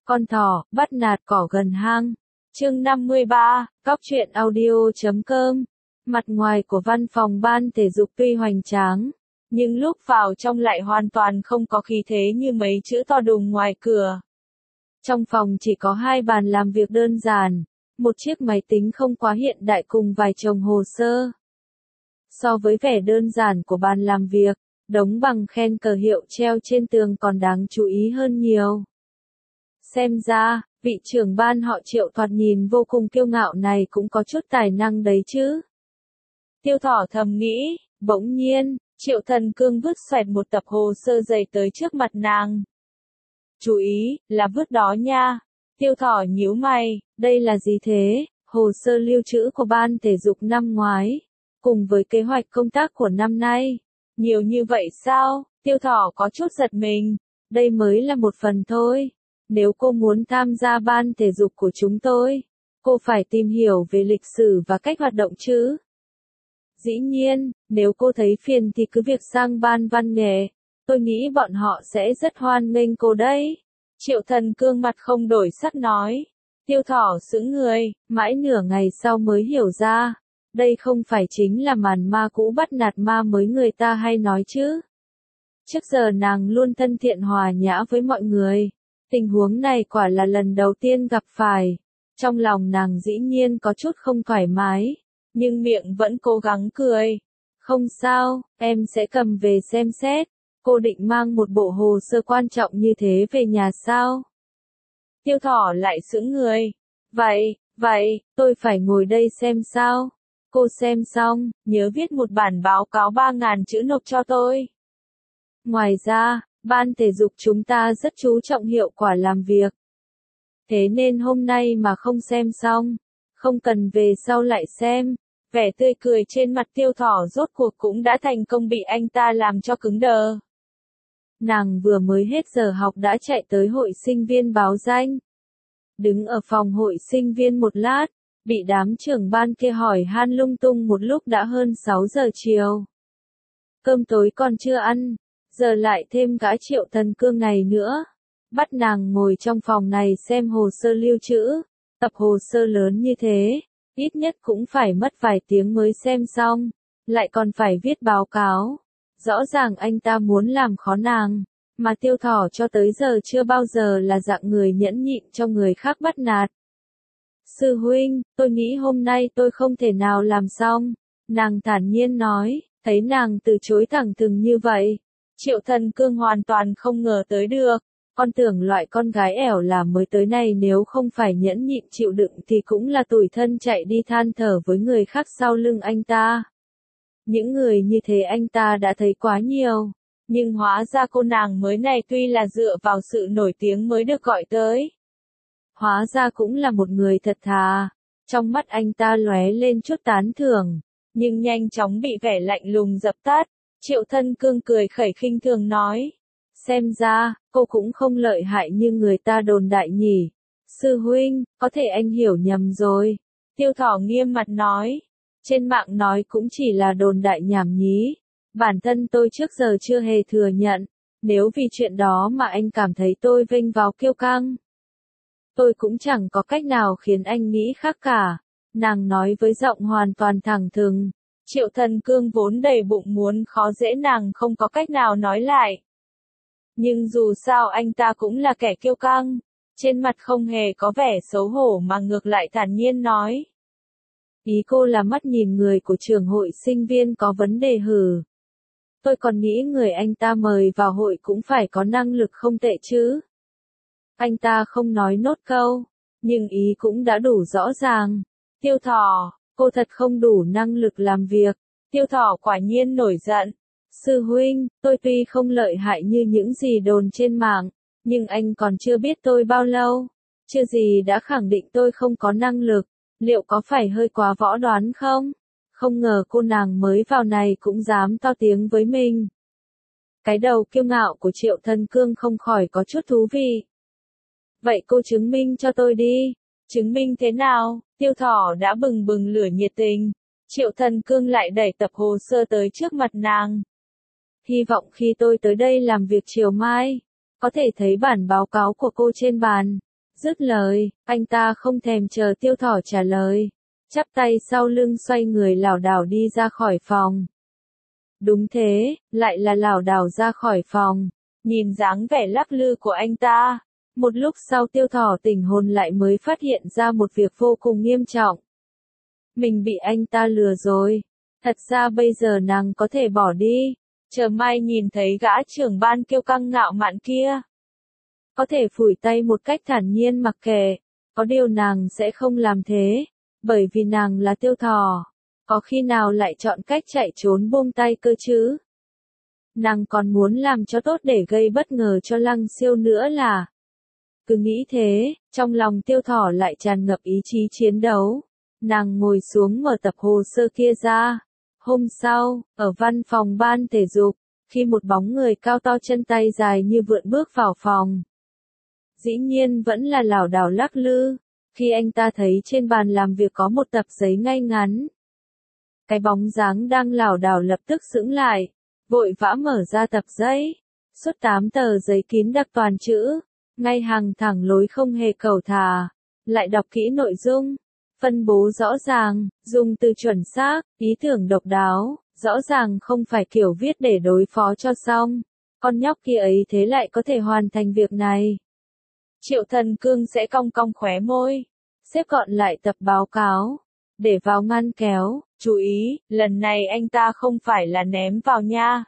Con thỏ, bắt nạt cỏ gần hang. Chương 53, Góc truyện audio.com. Mặt ngoài của văn phòng ban thể dục tuy hoành tráng, nhưng lúc vào trong lại hoàn toàn không có khí thế như mấy chữ to đùng ngoài cửa. Trong phòng chỉ có 2 bàn làm việc đơn giản, một chiếc máy tính không quá hiện đại cùng vài chồng hồ sơ. So với vẻ đơn giản của bàn làm việc, đống bằng khen cờ hiệu treo trên tường còn đáng chú ý hơn nhiều. Xem ra, vị trưởng ban họ Triệu thoạt nhìn vô cùng kiêu ngạo này cũng có chút tài năng đấy chứ. Tiêu Thỏ thầm nghĩ, bỗng nhiên, Triệu Thần Cương vứt xoẹt một tập hồ sơ dày tới trước mặt nàng. Chú ý, là vứt đó nha. Tiêu Thỏ nhíu mày, đây là gì thế? Hồ sơ lưu trữ của ban thể dục năm ngoái, cùng với kế hoạch công tác của năm nay. Nhiều như vậy sao? Tiêu Thỏ có chút giật mình. Đây mới là một phần thôi. Nếu cô muốn tham gia ban thể dục của chúng tôi, cô phải tìm hiểu về lịch sử và cách hoạt động chứ. Dĩ nhiên, nếu cô thấy phiền thì cứ việc sang ban văn nghệ, tôi nghĩ bọn họ sẽ rất hoan nghênh cô đấy. Triệu Thần Cương mặt không đổi sắc nói. Tiêu Thỏ sững người, mãi nửa ngày sau mới hiểu ra. Đây không phải chính là màn ma cũ bắt nạt ma mới người ta hay nói chứ. Trước giờ nàng luôn thân thiện hòa nhã với mọi người. Tình huống này quả là lần đầu tiên gặp phải. Trong lòng nàng dĩ nhiên có chút không thoải mái, nhưng miệng vẫn cố gắng cười. Không sao, em sẽ cầm về xem xét. Cô định mang một bộ hồ sơ quan trọng như thế về nhà sao? Tiêu Thỏ lại sững người. Vậy, tôi phải ngồi đây xem sao? Cô xem xong, nhớ viết một bản báo cáo 3.000 chữ nộp cho tôi. Ngoài ra, ban thể dục chúng ta rất chú trọng hiệu quả làm việc. Thế nên hôm nay mà không xem xong, không cần về sau lại xem. Vẻ tươi cười trên mặt Tiêu Thỏ rốt cuộc cũng đã thành công bị anh ta làm cho cứng đờ. Nàng vừa mới hết giờ học đã chạy tới hội sinh viên báo danh. Đứng ở phòng hội sinh viên một lát, bị đám trưởng ban kia hỏi han lung tung một lúc đã hơn 6 giờ chiều. Cơm tối còn chưa ăn, giờ lại thêm gã Triệu Thần Cương này nữa. Bắt nàng ngồi trong phòng này xem hồ sơ lưu trữ. Tập hồ sơ lớn như thế, ít nhất cũng phải mất vài tiếng mới xem xong, lại còn phải viết báo cáo. Rõ ràng anh ta muốn làm khó nàng, mà Tiêu Thỏ cho tới giờ chưa bao giờ là dạng người nhẫn nhịn cho người khác bắt nạt. Sư huynh, tôi nghĩ hôm nay tôi không thể nào làm xong, nàng thản nhiên nói, thấy nàng từ chối thẳng thừng như vậy. Triệu Thần Cương hoàn toàn không ngờ tới được, con tưởng loại con gái ẻo là mới tới này nếu không phải nhẫn nhịn chịu đựng thì cũng là tủi thân chạy đi than thở với người khác sau lưng anh ta. Những người như thế anh ta đã thấy quá nhiều, nhưng hóa ra cô nàng mới này tuy là dựa vào sự nổi tiếng mới được gọi tới. Hóa ra cũng là một người thật thà, trong mắt anh ta lóe lên chút tán thưởng, nhưng nhanh chóng bị vẻ lạnh lùng dập tắt. Triệu Thần Cương cười khẩy khinh thường nói, xem ra, cô cũng không lợi hại như người ta đồn đại nhỉ. Sư huynh, có thể anh hiểu nhầm rồi. Tiêu Thỏ nghiêm mặt nói, trên mạng nói cũng chỉ là đồn đại nhảm nhí. Bản thân tôi trước giờ chưa hề thừa nhận, nếu vì chuyện đó mà anh cảm thấy tôi vênh vào kiêu căng, tôi cũng chẳng có cách nào khiến anh nghĩ khác cả. Nàng nói với giọng hoàn toàn thẳng thừng. Triệu Thần Cương vốn đầy bụng muốn khó dễ nàng không có cách nào nói lại. Nhưng dù sao anh ta cũng là kẻ kiêu căng, trên mặt không hề có vẻ xấu hổ mà ngược lại thản nhiên nói. Ý cô là mắt nhìn người của trường hội sinh viên có vấn đề hử? Tôi còn nghĩ người anh ta mời vào hội cũng phải có năng lực không tệ chứ. Anh ta không nói nốt câu, nhưng ý cũng đã đủ rõ ràng. Tiêu Thỏ, cô thật không đủ năng lực làm việc. Tiêu Thỏ quả nhiên nổi giận. Sư huynh, tôi tuy không lợi hại như những gì đồn trên mạng, nhưng anh còn chưa biết tôi bao lâu. Chưa gì đã khẳng định tôi không có năng lực, liệu có phải hơi quá võ đoán không? Không ngờ cô nàng mới vào này cũng dám to tiếng với mình. Cái đầu kiêu ngạo của Triệu Thần Cương không khỏi có chút thú vị. Vậy cô chứng minh cho tôi đi. Chứng minh thế nào? Tiêu Thỏ đã bừng bừng lửa nhiệt tình. Triệu Thần Cương lại đẩy tập hồ sơ tới trước mặt nàng. Hy vọng khi tôi tới đây làm việc chiều mai, có thể thấy bản báo cáo của cô trên bàn. Dứt lời, anh ta không thèm chờ Tiêu Thỏ trả lời. Chắp tay sau lưng xoay người lảo đảo đi ra khỏi phòng. Đúng thế, lại là lảo đảo ra khỏi phòng. Nhìn dáng vẻ lắc lư của anh ta. Một lúc sau Tiêu Thỏ tỉnh hồn lại mới phát hiện ra một việc vô cùng nghiêm trọng. Mình bị anh ta lừa rồi. Thật ra bây giờ nàng có thể bỏ đi. Chờ mai nhìn thấy gã trưởng ban kiêu căng ngạo mạn kia. Có thể phủi tay một cách thản nhiên mặc kệ. Có điều nàng sẽ không làm thế. Bởi vì nàng là Tiêu Thỏ. Có khi nào lại chọn cách chạy trốn buông tay cơ chứ? Nàng còn muốn làm cho tốt để gây bất ngờ cho Lăng Siêu nữa là. Cứ nghĩ thế, trong lòng Tiêu Thỏ lại tràn ngập ý chí chiến đấu. Nàng ngồi xuống mở tập hồ sơ kia ra. Hôm sau, ở văn phòng ban thể dục, khi một bóng người cao to chân tay dài như vượn bước vào phòng. Dĩ nhiên vẫn là lảo đảo lắc lư, khi anh ta thấy trên bàn làm việc có một tập giấy ngay ngắn. Cái bóng dáng đang lảo đảo lập tức sững lại, vội vã mở ra tập giấy. Suốt 8 tờ giấy kín đặc toàn chữ, ngay hàng thẳng lối không hề cầu thả, lại đọc kỹ nội dung. Phân bố rõ ràng, dùng từ chuẩn xác, ý tưởng độc đáo, rõ ràng không phải kiểu viết để đối phó cho xong. Con nhóc kia ấy thế lại có thể hoàn thành việc này. Triệu Thần Cương sẽ cong cong khóe môi, xếp gọn lại tập báo cáo, để vào ngăn kéo, chú ý, lần này anh ta không phải là ném vào nha.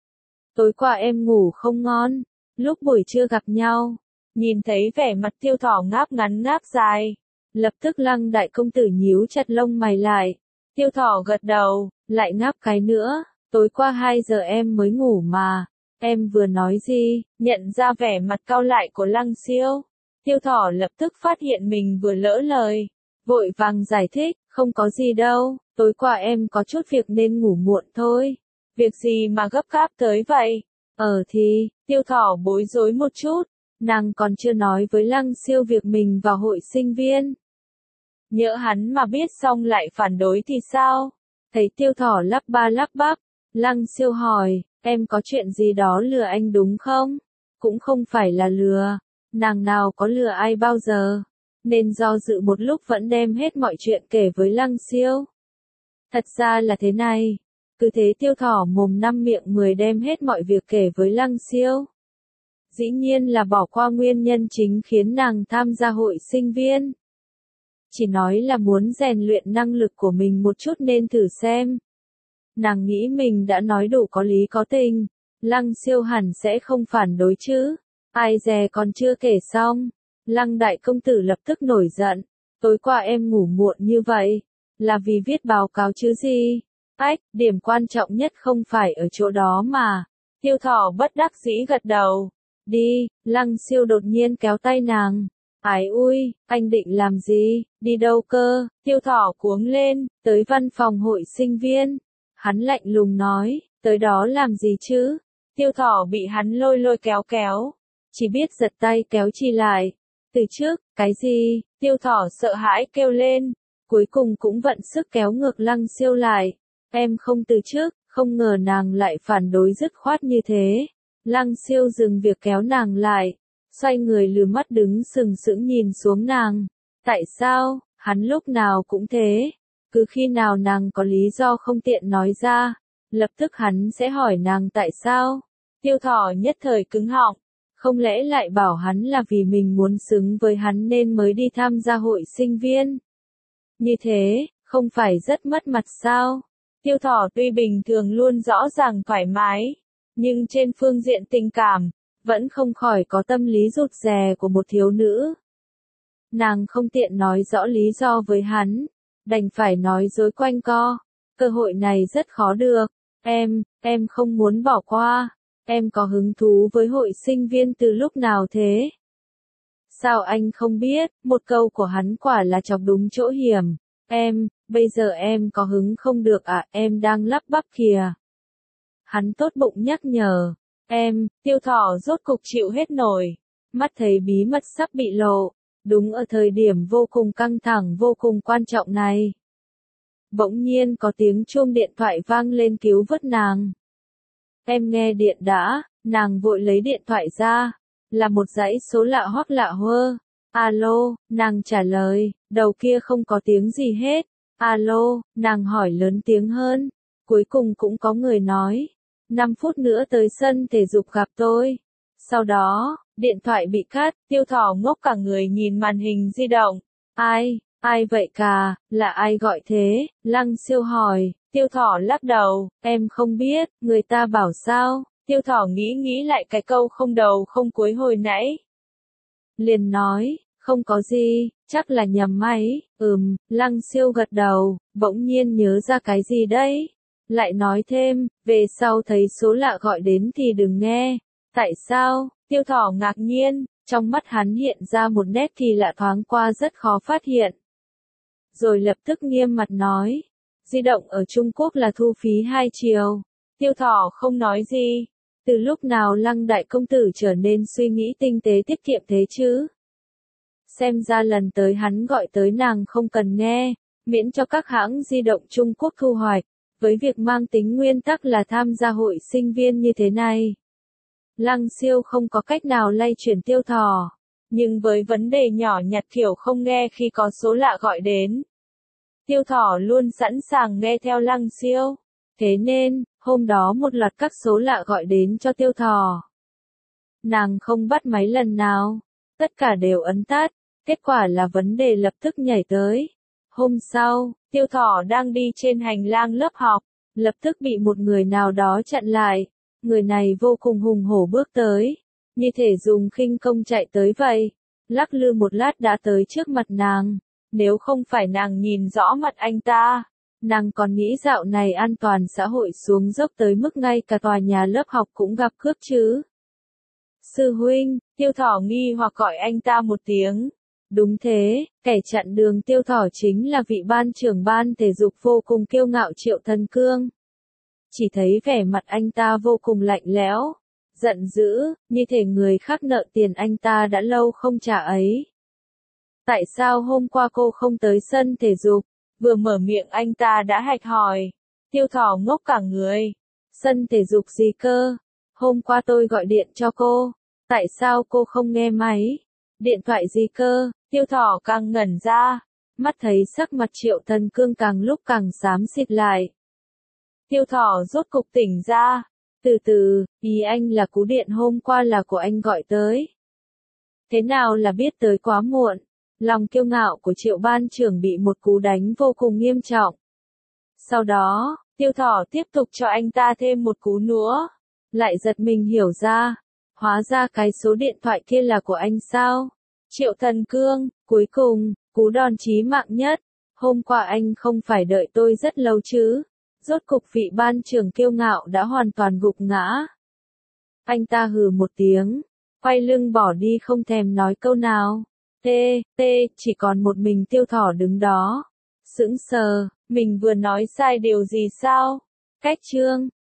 Tối qua em ngủ không ngon, lúc buổi trưa gặp nhau, nhìn thấy vẻ mặt Tiêu Thỏ ngáp ngắn ngáp dài. Lập tức Lăng đại công tử nhíu chặt lông mày lại. Tiêu Thỏ gật đầu, lại ngáp cái nữa. Tối qua 2 giờ em mới ngủ mà. Em vừa nói gì? Nhận ra vẻ mặt cau lại của Lăng Siêu. Tiêu Thỏ lập tức phát hiện mình vừa lỡ lời. Vội vàng giải thích, không có gì đâu. Tối qua em có chút việc nên ngủ muộn thôi. Việc gì mà gấp gáp tới vậy? Thì, Tiêu Thỏ bối rối một chút. Nàng còn chưa nói với Lăng Siêu việc mình vào hội sinh viên. Nhỡ hắn mà biết xong lại phản đối thì sao? Thấy Tiêu Thỏ lắp ba lắp bắp, Lăng Siêu hỏi, em có chuyện gì đó lừa anh đúng không? Cũng không phải là lừa, nàng nào có lừa ai bao giờ. Nên do dự một lúc vẫn đem hết mọi chuyện kể với Lăng Siêu. Thật ra là thế này, cứ thế Tiêu Thỏ mồm năm miệng 10 đem hết mọi việc kể với Lăng Siêu. Dĩ nhiên là bỏ qua nguyên nhân chính khiến nàng tham gia hội sinh viên. Chỉ nói là muốn rèn luyện năng lực của mình một chút nên thử xem. Nàng nghĩ mình đã nói đủ có lý có tình, Lăng Siêu hẳn sẽ không phản đối chứ. Ai dè còn chưa kể xong, Lăng đại công tử lập tức nổi giận. Tối qua em ngủ muộn như vậy, là vì viết báo cáo chứ gì? Điểm quan trọng nhất không phải ở chỗ đó mà. Tiêu Thỏ bất đắc dĩ gật đầu. Đi, Lăng Siêu đột nhiên kéo tay nàng. Ái ui, anh định làm gì, đi đâu cơ? Tiêu Thỏ cuống lên, tới văn phòng hội sinh viên. Hắn lạnh lùng nói, tới đó làm gì chứ? Tiêu Thỏ bị hắn lôi lôi kéo kéo, chỉ biết giật tay kéo chi lại. Từ trước, cái gì? Tiêu Thỏ sợ hãi kêu lên, cuối cùng cũng vận sức kéo ngược Lăng Siêu lại. Em không từ trước, không ngờ nàng lại phản đối dứt khoát như thế. Lăng Siêu dừng việc kéo nàng lại, xoay người lừa mắt đứng sừng sững nhìn xuống nàng. Tại sao? Hắn lúc nào cũng thế. Cứ khi nào nàng có lý do không tiện nói ra, lập tức hắn sẽ hỏi nàng tại sao. Tiêu Thỏ nhất thời cứng họng. Không lẽ lại bảo hắn là vì mình muốn xứng với hắn nên mới đi tham gia hội sinh viên? Như thế, không phải rất mất mặt sao? Tiêu Thỏ tuy bình thường luôn rõ ràng thoải mái, nhưng trên phương diện tình cảm, vẫn không khỏi có tâm lý rụt rè của một thiếu nữ. Nàng không tiện nói rõ lý do với hắn, đành phải nói dối quanh co. Cơ hội này rất khó được. Em không muốn bỏ qua. Em có hứng thú với hội sinh viên từ lúc nào thế? Sao anh không biết? Một câu của hắn quả là chọc đúng chỗ hiểm. Bây giờ em có hứng không được à? Em đang lắp bắp kìa. Hắn tốt bụng nhắc nhở. Tiêu Thỏ rốt cục chịu hết nổi. Mắt thấy bí mật sắp bị lộ. Đúng ở thời điểm vô cùng căng thẳng vô cùng quan trọng này. Bỗng nhiên có tiếng chuông điện thoại vang lên cứu vớt nàng. Em nghe điện đã, nàng vội lấy điện thoại ra. Là một dãy số lạ hoắc lạ hơ. Alo, nàng trả lời, đầu kia không có tiếng gì hết. Alo, nàng hỏi lớn tiếng hơn. Cuối cùng cũng có người nói. 5 phút nữa tới sân thể dục gặp tôi. Sau đó, điện thoại bị cắt, Tiêu Thỏ ngốc cả người nhìn màn hình di động. Ai vậy cả, là ai gọi thế? Lăng Siêu hỏi, Tiêu Thỏ lắc đầu, em không biết, người ta bảo sao? Tiêu Thỏ nghĩ lại cái câu không đầu không cuối hồi nãy. Liền nói, không có gì, chắc là nhầm máy, Lăng Siêu gật đầu, bỗng nhiên nhớ ra cái gì đấy. Lại nói thêm, về sau thấy số lạ gọi đến thì đừng nghe. Tại sao? Tiêu Thỏ ngạc nhiên, trong mắt hắn hiện ra một nét kỳ lạ thoáng qua rất khó phát hiện. Rồi lập tức nghiêm mặt nói, di động ở Trung Quốc là thu phí 2 chiều. Tiêu Thỏ không nói gì. Từ lúc nào Lăng đại công tử trở nên suy nghĩ tinh tế tiết kiệm thế chứ? Xem ra lần tới hắn gọi tới nàng không cần nghe, miễn cho các hãng di động Trung Quốc thu hoạch, với việc mang tính nguyên tắc là tham gia hội sinh viên như thế này. Lăng Siêu không có cách nào lay chuyển Tiêu Thỏ, nhưng với vấn đề nhỏ nhặt kiểu không nghe khi có số lạ gọi đến, Tiêu Thỏ luôn sẵn sàng nghe theo Lăng Siêu. Thế nên, hôm đó một loạt các số lạ gọi đến cho Tiêu Thỏ. Nàng không bắt máy lần nào, tất cả đều ấn tắt, kết quả là vấn đề lập tức nhảy tới. Hôm sau, Tiêu Thỏ đang đi trên hành lang lớp học, lập tức bị một người nào đó chặn lại. Người này vô cùng hùng hổ bước tới, như thể dùng khinh công chạy tới vậy, lắc lư một lát đã tới trước mặt nàng. Nếu không phải nàng nhìn rõ mặt anh ta, nàng còn nghĩ dạo này an toàn xã hội xuống dốc tới mức ngay cả tòa nhà lớp học cũng gặp cướp chứ. Sư huynh, Tiêu Thỏ nghi hoặc gọi anh ta một tiếng. Đúng thế, kẻ chặn đường Tiêu Thỏ chính là vị ban trưởng ban thể dục vô cùng kiêu ngạo Triệu Thần Cương. Chỉ thấy vẻ mặt anh ta vô cùng lạnh lẽo, giận dữ, như thể người khác nợ tiền anh ta đã lâu không trả ấy. Tại sao hôm qua cô không tới sân thể dục? Vừa mở miệng anh ta đã hạch hỏi. Tiêu Thỏ ngốc cả người. Sân thể dục gì cơ? Hôm qua tôi gọi điện cho cô. Tại sao cô không nghe máy? Điện thoại gì cơ? Tiêu Thỏ càng ngẩn ra. Mắt thấy sắc mặt Triệu Thần Cương càng lúc càng xám xịt lại. Tiêu Thỏ rốt cục tỉnh ra. Từ từ, ý anh là cú điện hôm qua là của anh gọi tới. Thế nào là biết tới quá muộn? Lòng kiêu ngạo của Triệu ban trưởng bị một cú đánh vô cùng nghiêm trọng. Sau đó, Tiêu Thỏ tiếp tục cho anh ta thêm một cú nữa. Lại giật mình hiểu ra. Hóa ra cái số điện thoại kia là của anh sao? Triệu Thần Cương, cuối cùng, cú đòn chí mạng nhất. Hôm qua anh không phải đợi tôi rất lâu chứ? Rốt cục vị ban trưởng kiêu ngạo đã hoàn toàn gục ngã. Anh ta hừ một tiếng, quay lưng bỏ đi không thèm nói câu nào. Chỉ còn một mình Tiêu Thỏ đứng đó. Sững sờ, mình vừa nói sai điều gì sao? Cách chương